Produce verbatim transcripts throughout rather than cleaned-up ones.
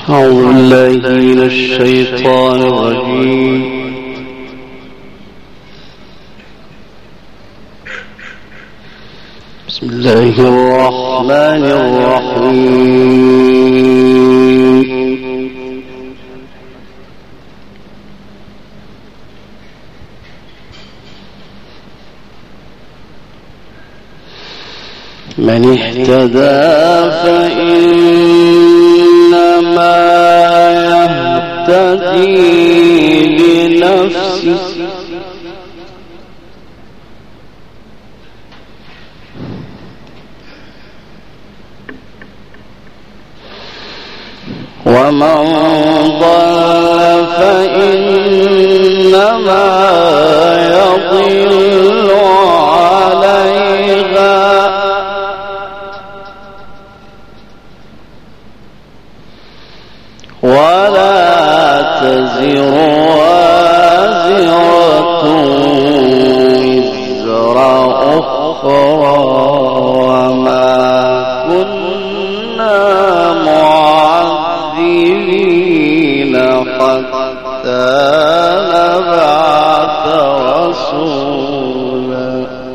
أعوذ بالله من الشيطان الرجيم. بسم الله الرحمن الرحيم. من اهتدى فإنما يهتدي لنفسه ومن ضل فإنما يضل عليها ولا تزر وازرة وزر أخرى وما كنا معذبين حتى نبعث رسولا.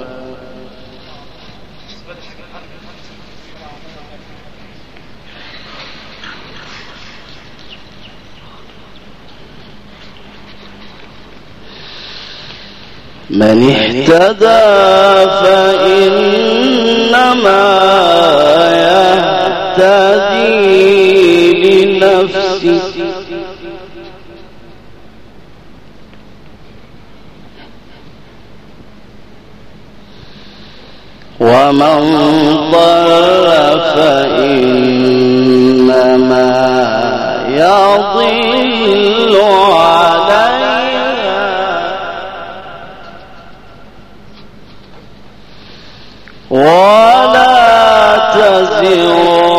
من اهتدى فإنما يهتدي لنفسه ومن ضل فإنما يضل عليها ولا تزر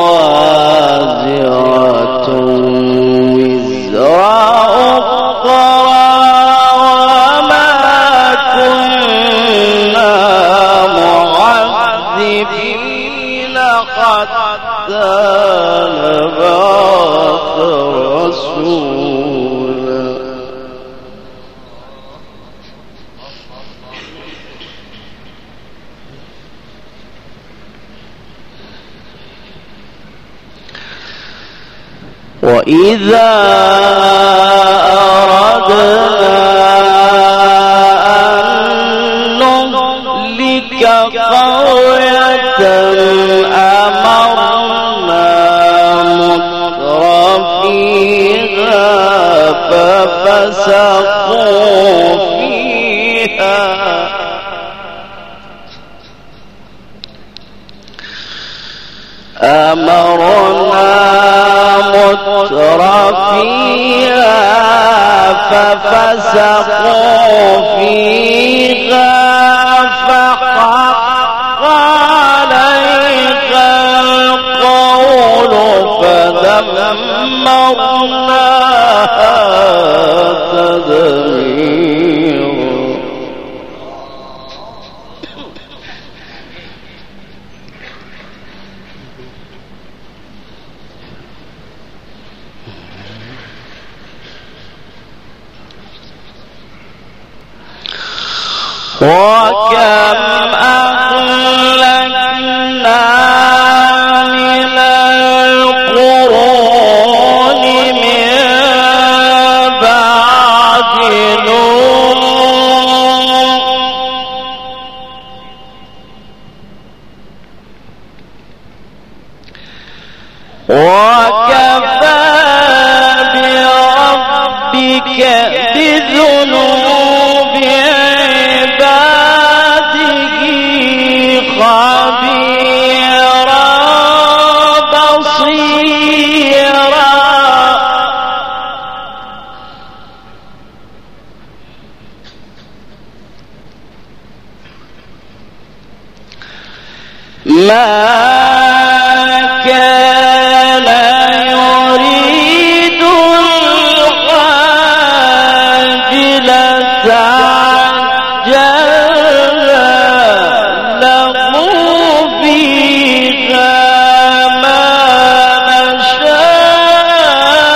وازرة وزر أخرى وما كنا معذبين حتى نبعث رسولا. وإذا أردنا أن نهلك قرية أمرنا مترفيها ففسقوا فيها أمرنا مترفيها ففسقوا فيها فحق عليها القول فدمرناها تدميرا. وكم أهلكنا من القرون من بعد نوح وكفى بربك بذنوب خبيرا بصيرا. ما كان يريد العاجلة عجلنا له فيها ما نشاء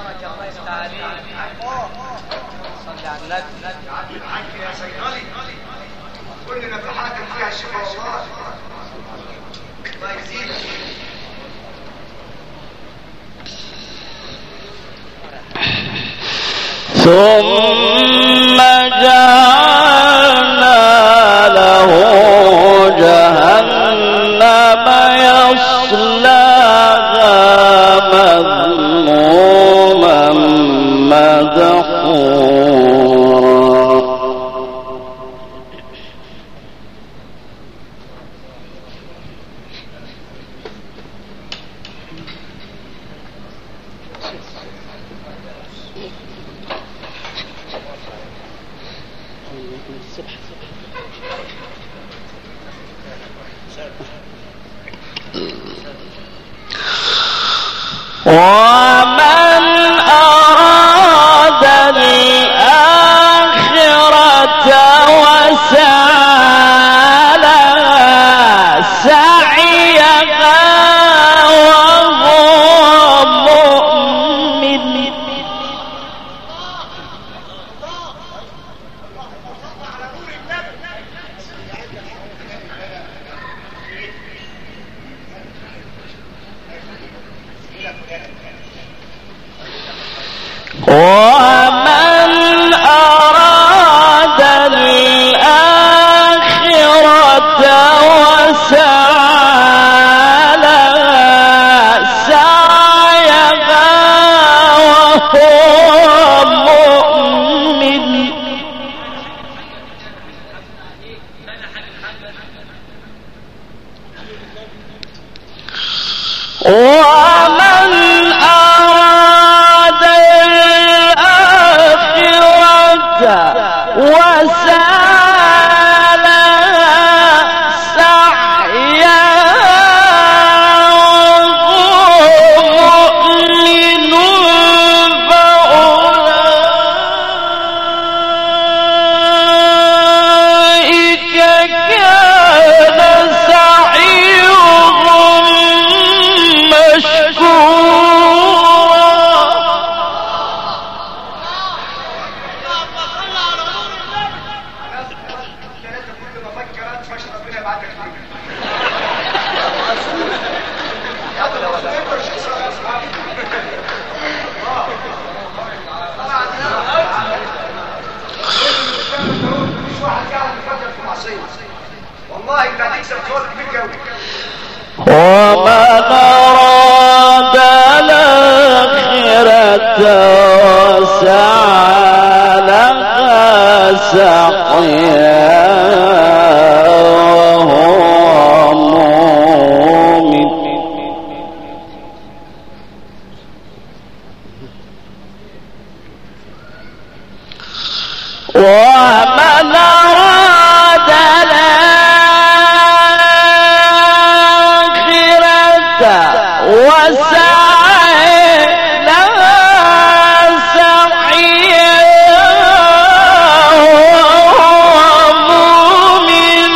عبد الحاج يا صيدلي كل نفحاتك فيها شفاء الله. الله يزيدك. ثم جعلنا له جهنم يصلاها مذموما مدحورا. ومن أراد الآخرة وسعى لها سعيها وهو مؤمن ومن أراد الآخرة وسعى لها سعيها وهو مؤمن ومن أراد وسعى لها سعيها وهو مؤمن فأولئك كان سعيهم مشكورا. والله انت هتكسب صوت كبير قوي. ومن أراد الآخرة وسعى لها سعيها وهو مؤمن ومن أراد وسعى لها سعيها وهو مؤمن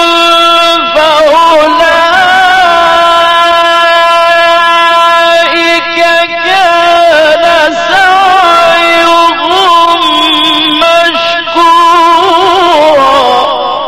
فأولئك كان سعيهم مشكورا.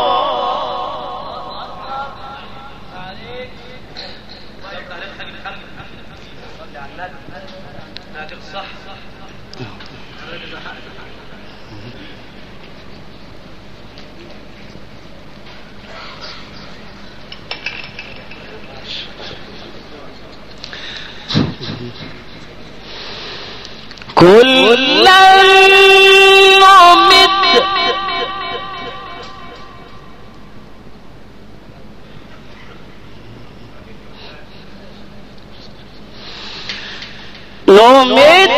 كلا نمد نمد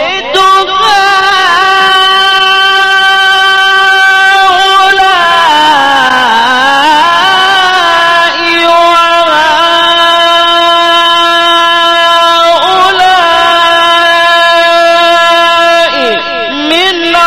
من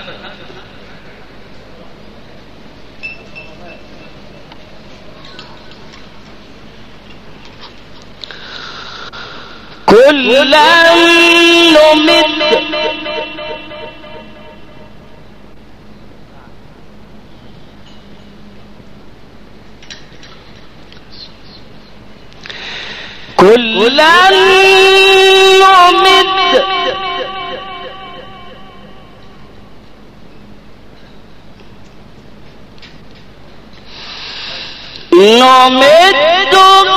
كلا نمد كلا نمد نمد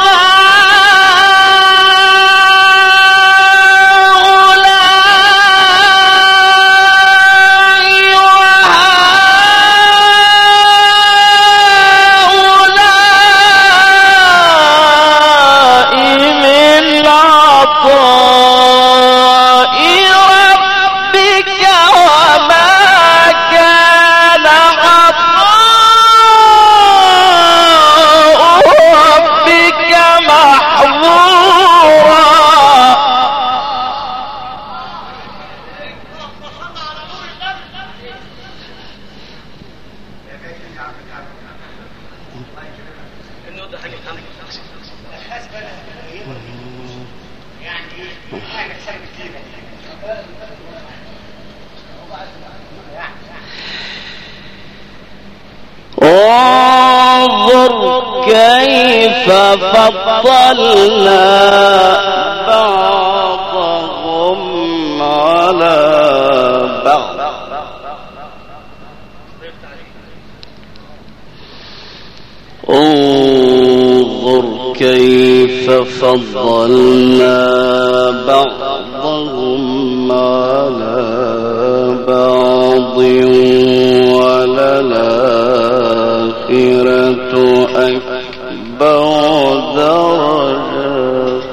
انظر كيف فضلنا بعضهم على بعض انظر كيف فضلنا بعضهم على بعض وللآخرة أكبر درجات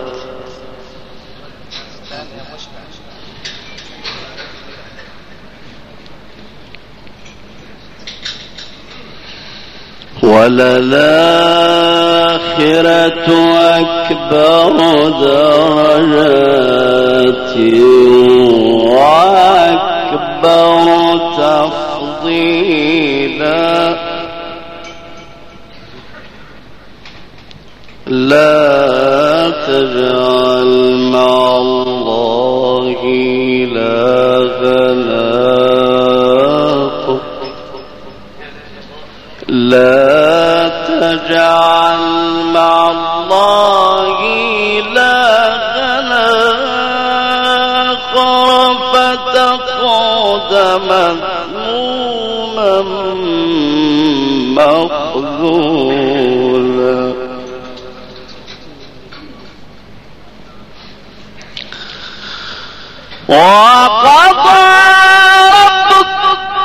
وللآخرة أكبر درجات وأكبر تفضيلا لا تجعل مع الله إلهًا آخر لا تجعل مع الله إلهًا آخر فتقعد مذموما مخذولا وقضى ربك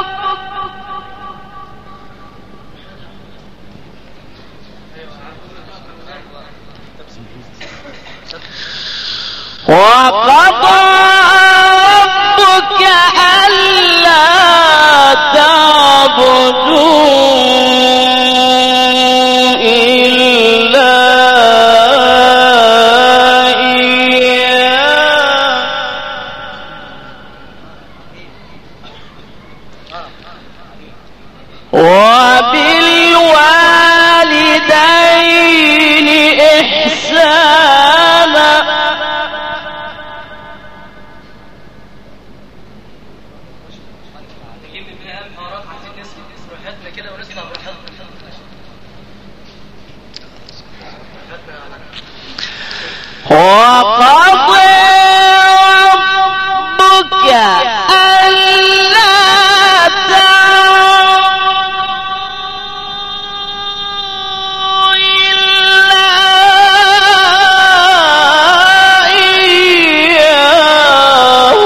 وقضى ربك ألا تعبدوا إلا إياه وبالوالدين إحسانا وقضى ربك ألا تعبدوا إلا إياه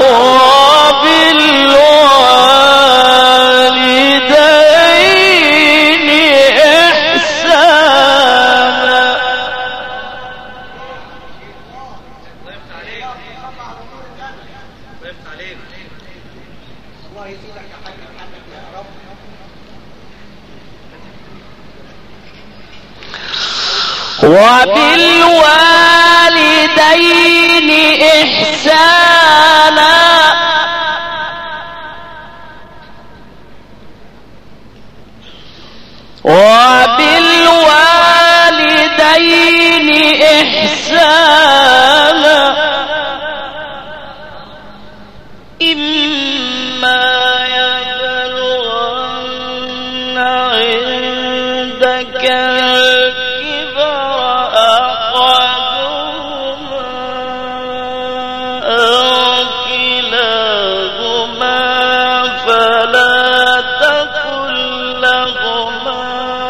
وبالوالدين إحسانا وبالوالدين إحسانا وبالوالدين إحسانا إما يبلغن عندك الكبر أحدهما أو كلاهما فلا تقل لهما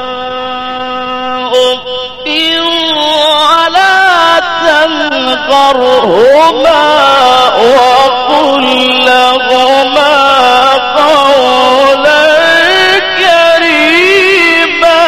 أف ولا تنهرهما وقل لهما قولا كريما.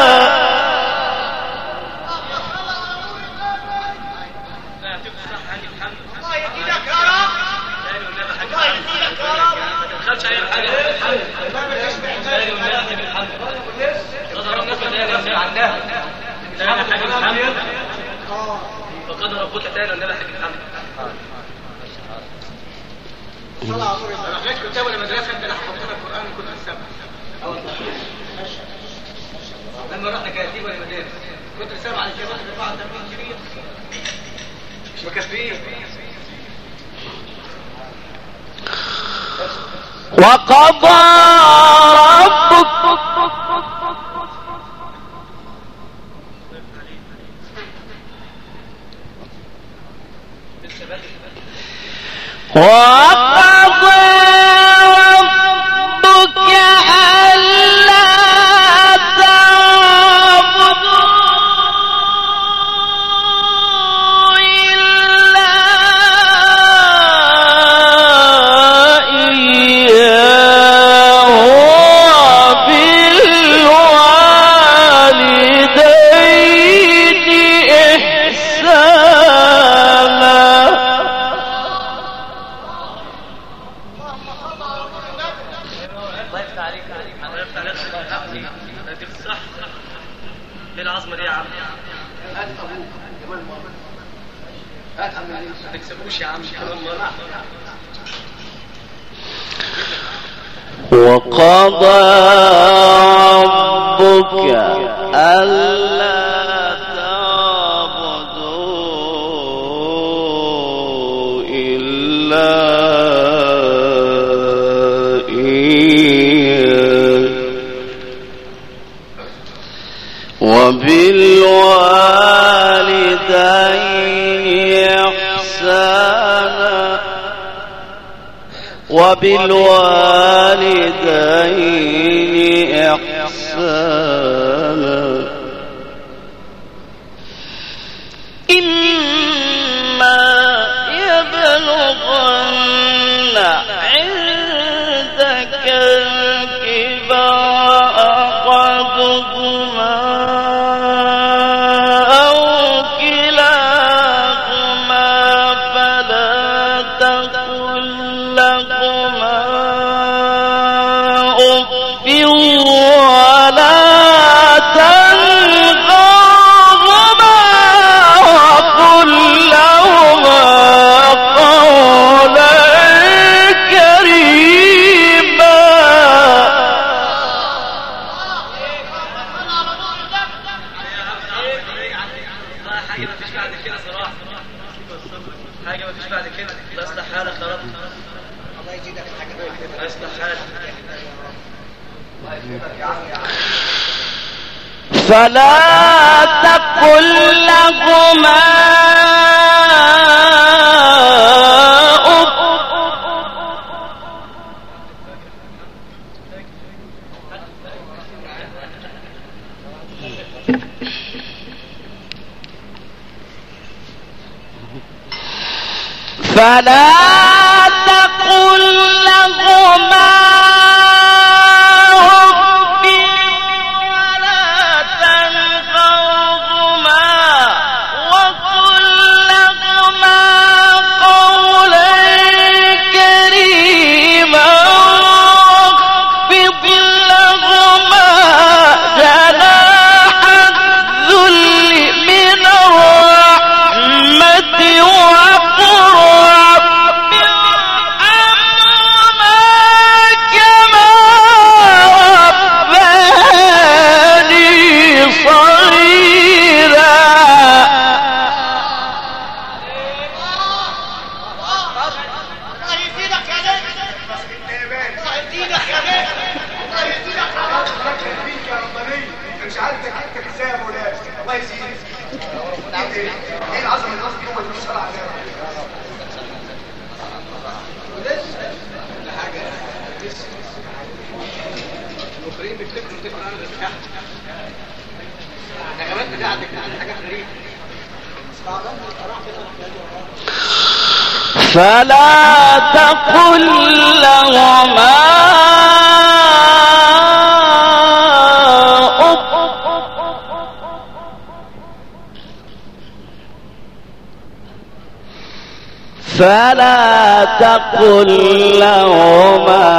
الله يدينك يا رب. الله يدينك يا رب. ما تدخلش اي حاجه في الحمد. ما بتسمع تاني ولا في الحمد. قدر ربك تاني نفسي عنها. تاني حاجه الحمد. اه وقدر ربك تاني ولا حاجه الحمد. صلاه على النبي. انا خرجت كتاب المدرسه عندنا حفظنا القران كل السبع. اه والله. لما رحنا كاتب المدارس كنت سامع على الجامعه اللي بعد تمرين كبير مش مكفيين. وقضى ربك وقضى ربك ألا تعبدوا إلا إياه وبالوالدين إحسانا. ايه العظمه دي يا عم؟ هات ابوك جمال مؤمن. هات عم ما تكسبوش يا عم سبحان الله. وقضى ربك ألا تعبدوا إلا إياه وبالوالدين إحسانا وبالوالدين إحسانا إما يبلغن عندك الكبر أحدهما أو كلاهما فلا تقل لهما أف ولا تنهرهما وقل لهما قولا كريما. حاجه ما فيش بعد كده صراحه. حاجه ما فيش بعد كده. لا اصلح حالك يا رب. الله يجيبك الحاجه لا اصلح حالك. الله يجيبك يا عم يا عم. فلا تقل لهما أف فلا تقل لهما أف ولا تنهرهما وقل لهما قولا كريما واخفض لهما جناح الذل من الرحمة وقل رب ارحمهما كما المصريين بيفتكروا تبقى انا بفتح النغمات بتاعتك حاجه غريبه. فلا تقل لهما أف فلا تقل لهما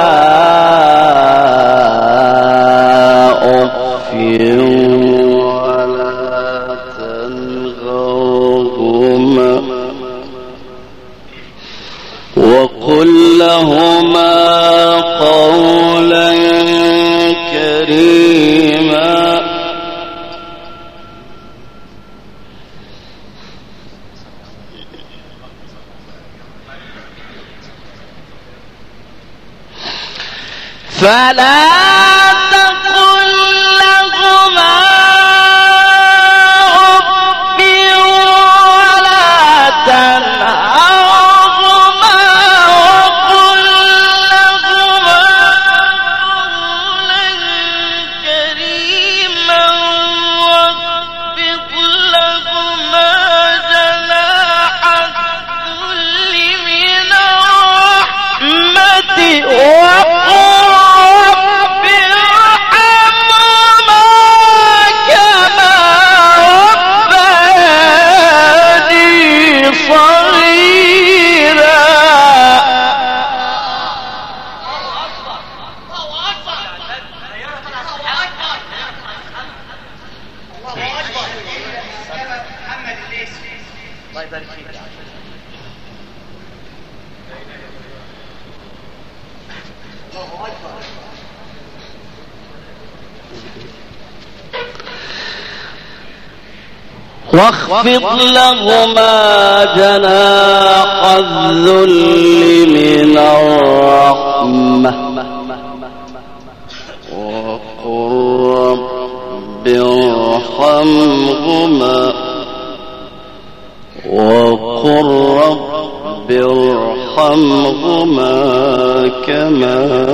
أف ولا تنهرهما وقل لهما قولا كريما. فلا تقل لهما أف ولا تنهرهما وقل لهما قولا كريما واخفض لهما جناح الذل من الرحمة واخفض لهما جناح الذل من الرحمة وقل رب ارحمهما وقل رب ارحمهما كما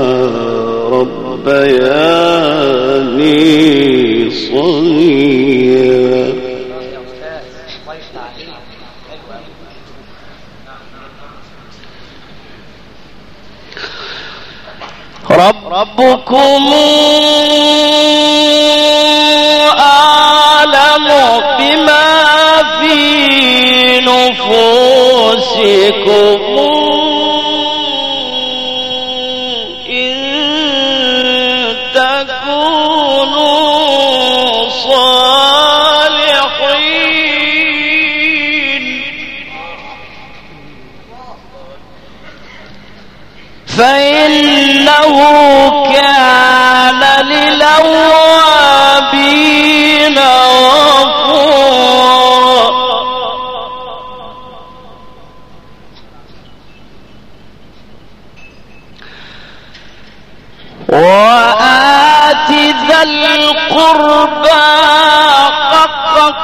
ربياني صغيرا. رب ربكم أعلم بما في نفوسكم إن تكونوا صالحين فإنه كان للأوابين غفورا. وآت ذا القربى حقه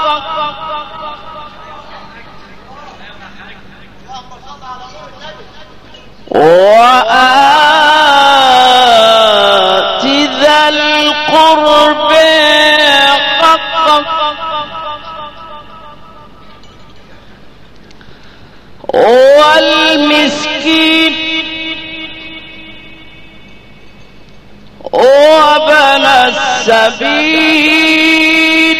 وآت ذا القرب حقه والمسكين وابن السبيل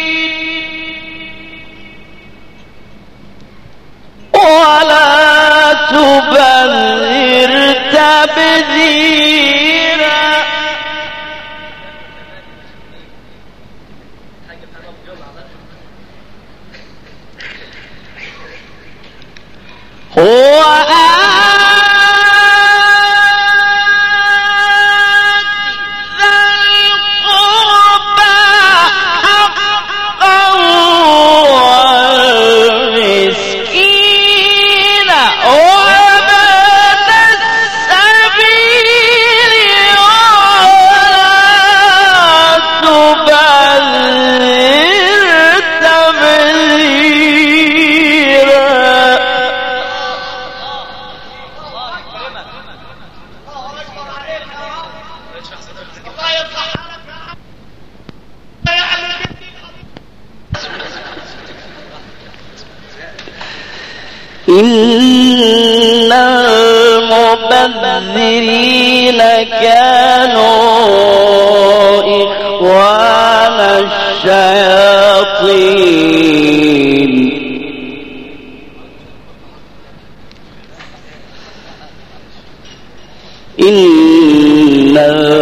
ولا تبذر تبذيرا. وآت ذا القربى إن المبذرين كانوا إخوان الشياطين إن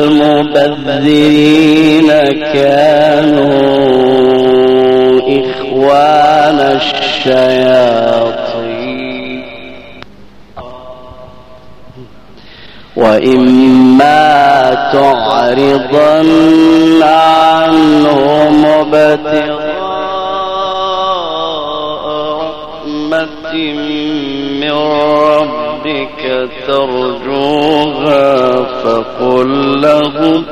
المبذرين كانوا إخوان الشياطين وإما تعرضن عنهم ابتغاء رحمة من ربك ترجوها فقل لهم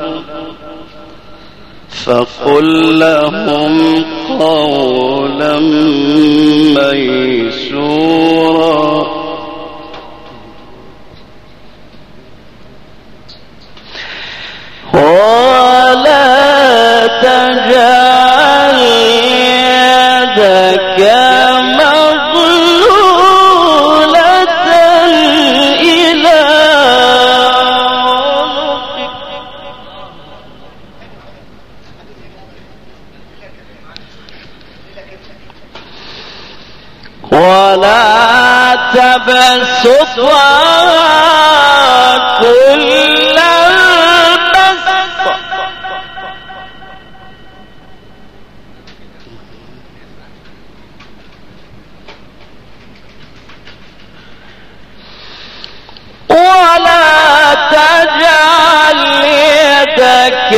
فقل لهم قولا ميسورا ولا تجعل يدك مغلولة إلى عنقك ولا تبسطها كل البسط ولا تجعل يدك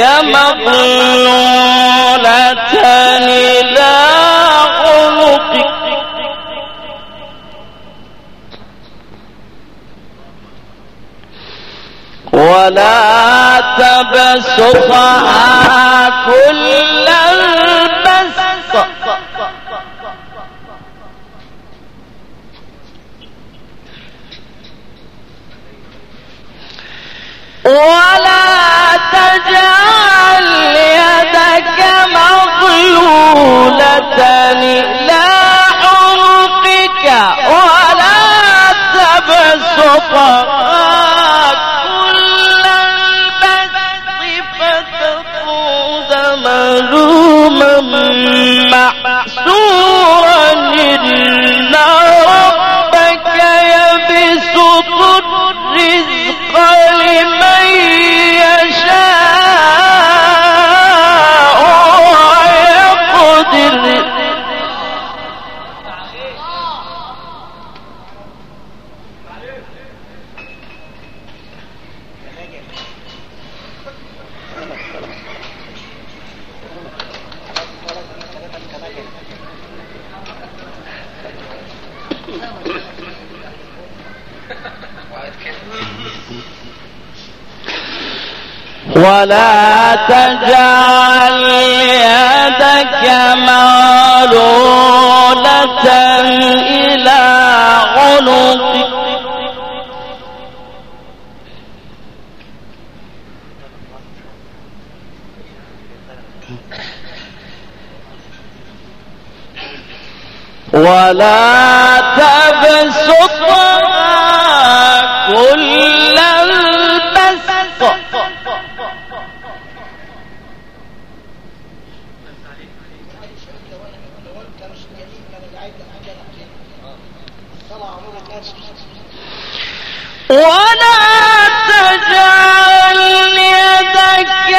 مغلولة إلى عنقك ولا تبسطها كل البسط ولا تجعل يدك مغلولة إلى عنقك ولا تبسطها كل البسط فتقعد ملوما محسورا إن ربك يبسط الرزق لمن يشاء ويقدر ولا تجعل يدك مغلولة إلى عنقك ولا تبسطها كل البسط ولا تجعل يدك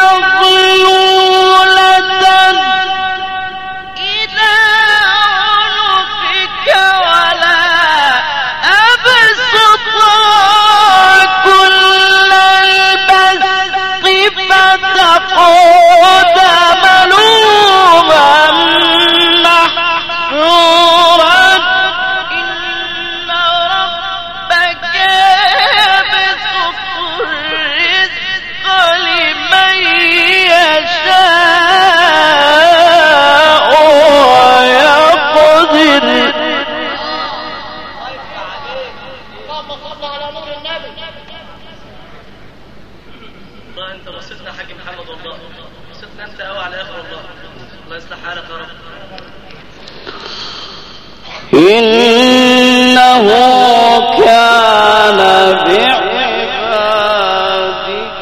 مغلولة إلى عنقك ولا أبسطها كل البسط فتقعد ملوما محسورا إن ربك يبسط الرزق لمن يشاء ويقدر اللهم صل على نور النبي. والله انت بصيتنا حاج محمد، والله بصيتنا انت قوي على اخر، والله الله يصلح حالك يا رب. إن إنه كان بعباده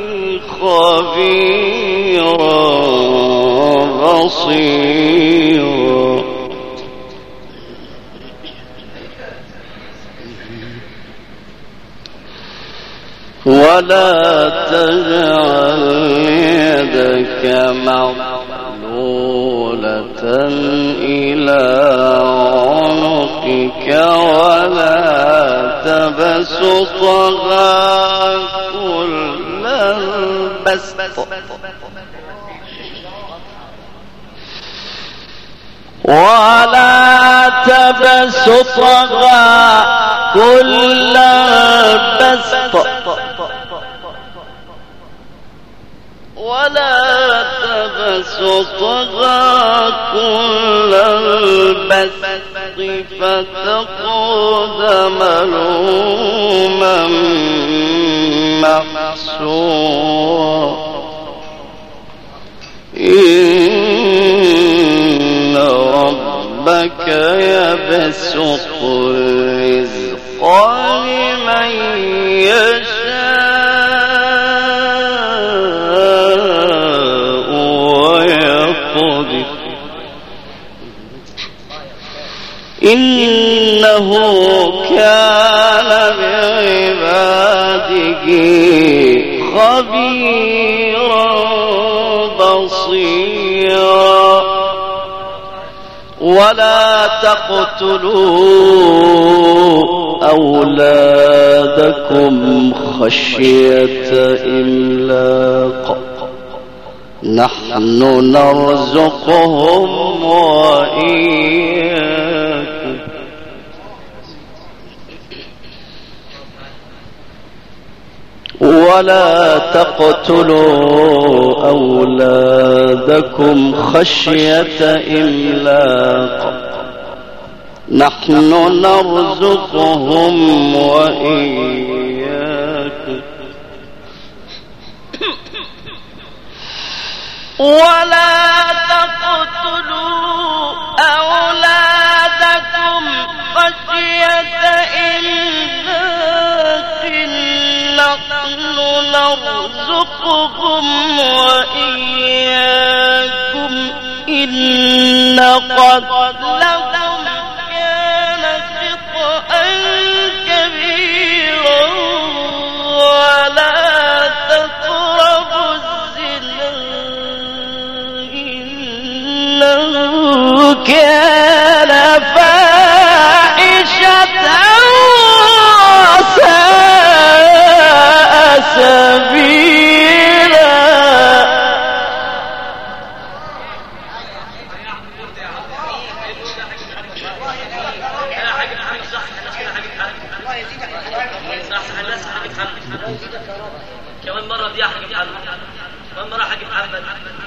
خبيرا بصيرا ولا تجعل يدك مغلولة إلى عنقك ولا تبسطها كل البسط ولا تبسطها كل البسط ولا تبسطها كل البسط فتقعد ملوما محسورا إن ربك يبسط الرزق لمن يشاء ويقدر إنه كان بعباده خبيرا بصيرا ولا تقتلوا أولادكم خشية إملاق نحن نرزقهم وإياكم ولا تقتلوا أولادكم خشية إملاق نحن نرزقهم وإياكم ولا تقتلوا أولادكم خشية إملاق نحن نرزقهم وإياكم إن قتلهم كان خطأ كبيرا ولا تقربوا الزنا إنه كان فاحشة وساء سبيلا كمان مرة دي حاجة محمد كمان مرة حاجة محمد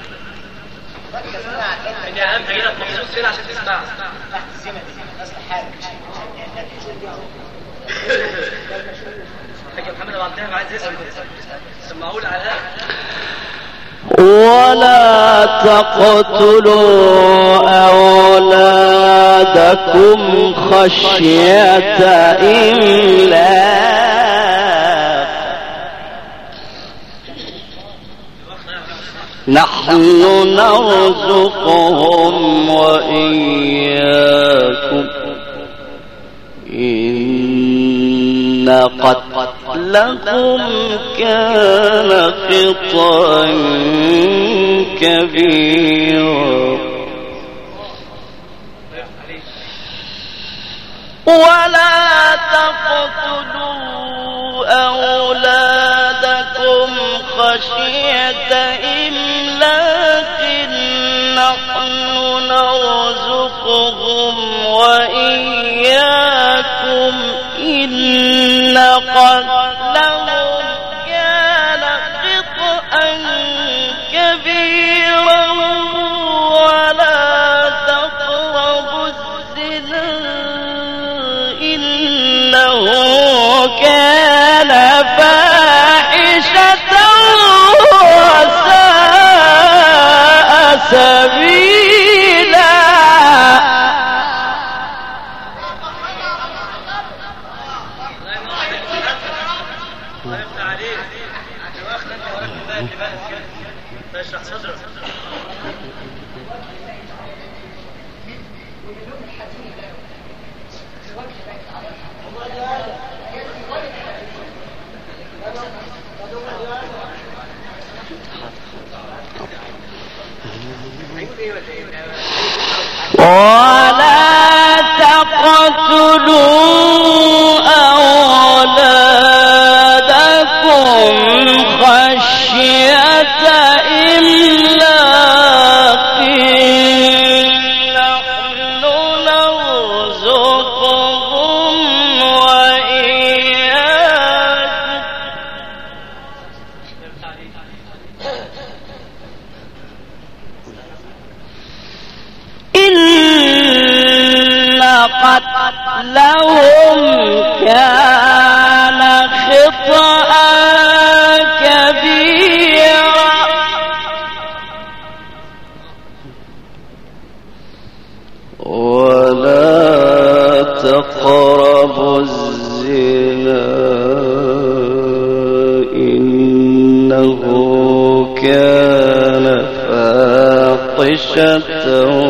اني اهم كده مخصوص فين عشان تسمع حاجة محمد لو عملتها عايز يسمع سمعوا لي على ولا تقتلوا أولادكم خشية إملاق نحن نرزقهم وإياكم إن قتلهم كان خطأ كبيرا ولا تقتلوا أولادكم خشية إملاق نحن نرزقهم وإياكم إن قتلهم كان خطأ كبيرا ولا تقربوا الزنا إنه كان فاحشة وساء سبيلا اشرح صدرك. ولا تقتلوا أولادكم خشية إملاق نحن نرزقهم وإياكم إن قتلهم كان خطأ كبيرا ولا تقربوا الزنا إنه كان فاحشة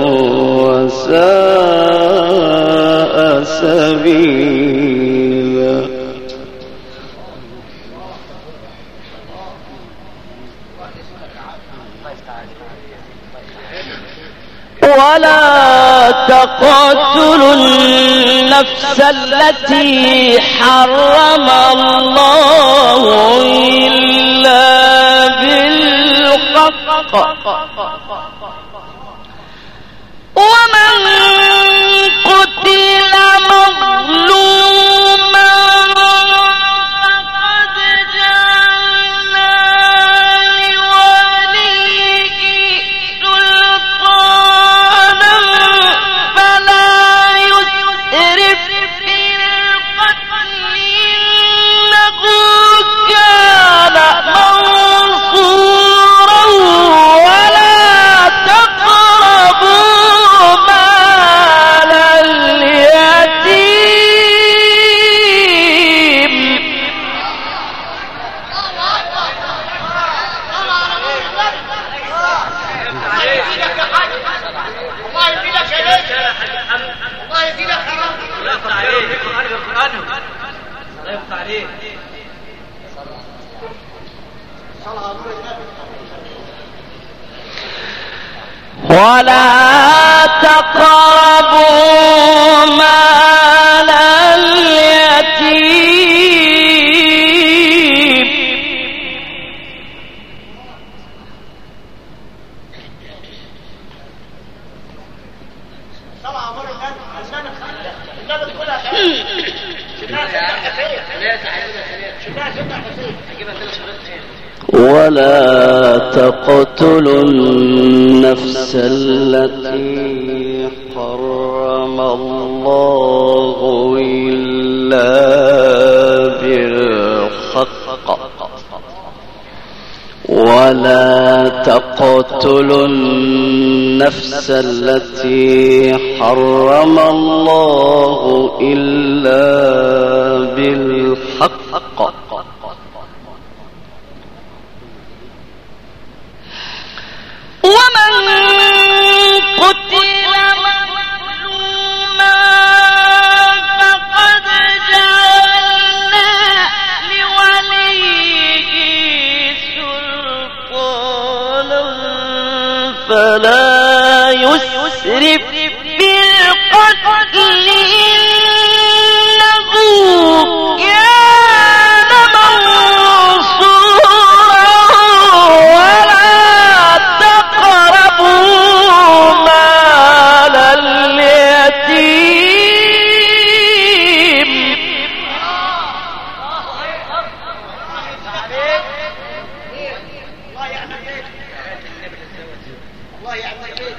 وساء سبيلا ولا تقتلوا النفس التي حرم الله إلا بالحق ومن قتل مظلوما فقد جعلنا لوليه سلطانا فلا يسرف في القتل إنه كان منصورا ولا تقربوا مال اليتيم الله يفيدك يا باشا. الله يفيدك يا رب. الله يفتح عليك. الله يفتح عليك. ولا تقربوا مال اليتيم طبعا امر النبي عشان النبي تقولها شنو شنو ولا تقتلوا النفس التي حرم الله إلا بالحق ولا تقتلوا النفس التي حرم الله إلا بالحق ومن قتل مظلوما فقد جعلنا لوليه سلطانا فلا يسرف في القتل إنه كان منصورا ولا تقربوا مال اليتيم الله يعمل بيك. الله يعمل بيك.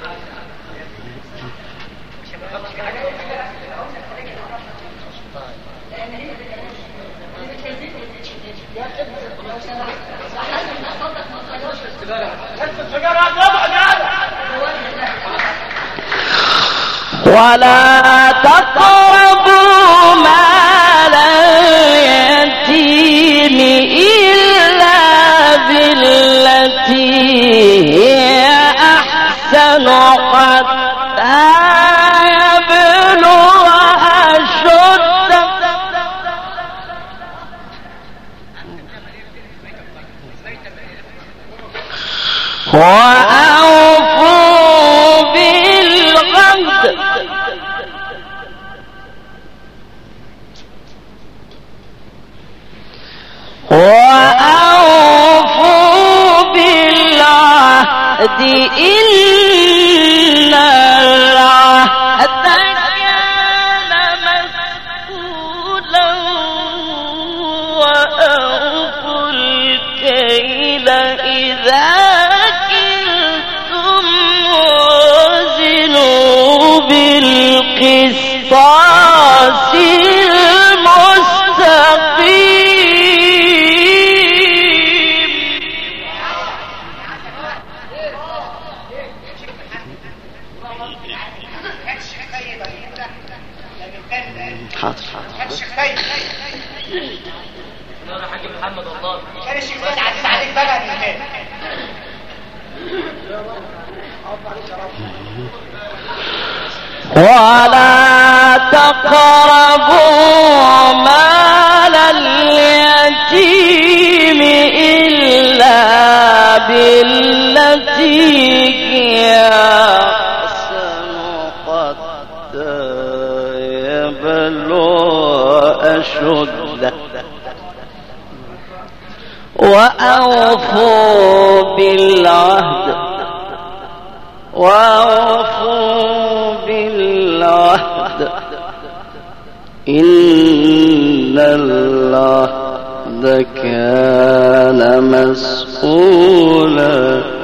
ولا تقربوا مال اليتيم إلا بالله حتى يبلغ أشده وأوفوا بالعهد وأوفوا بالعهد إن العهد كان مسؤولا وأوفوا الكيل إذا كلتم وزنوا بالقسطاس المستقيم. حاضر حاضر انا حاج محمد الله كان الشيخ زيد عزيز عليك بقى المكان. ولا تقربوا مال اليتيم إلا بالتي هي أحسن حتى يبلغ أشده وأوفوا بالعهد وأوفوا بالعهد إن العهد كان مسؤولا